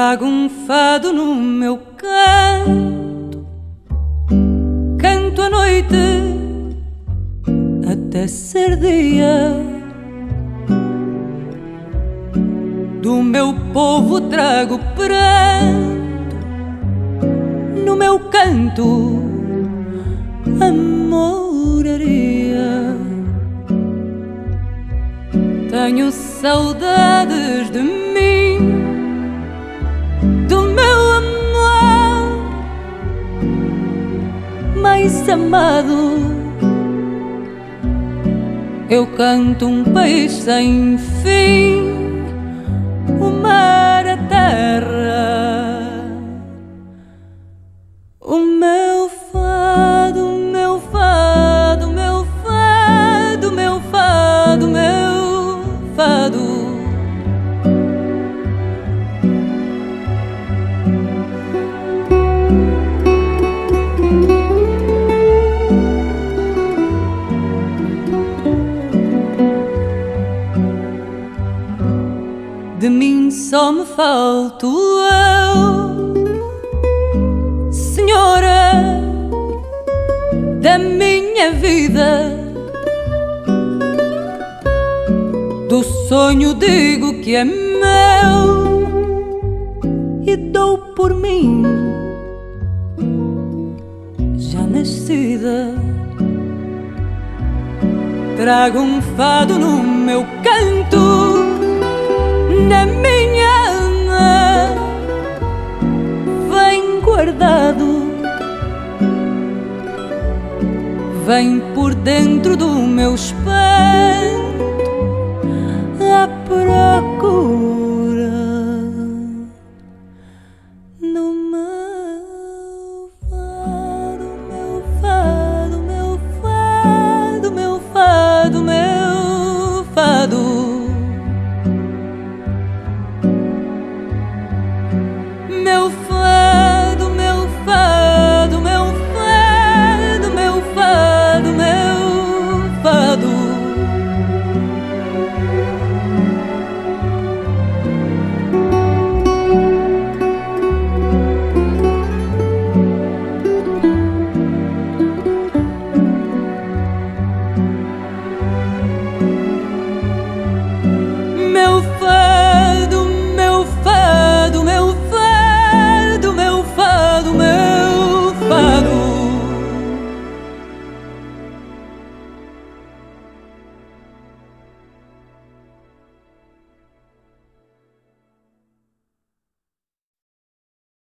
Trago um fado no meu canto, canto à noite até ser dia. Do meu povo trago pranto, no meu canto a moraria. Tenho saudades de mim, do meu amor mais amado. Eu canto um país sem fim, o mar, a terra, o meu fado, meu fado, meu fado, meu fado, meu fado. De mim só me falto eu, senhora da minha vida. Do sonho digo que é meu e dou por mim já nascida. Trago um fado no meu canto, na minha alma vem guardado, vem por dentro do meu espelho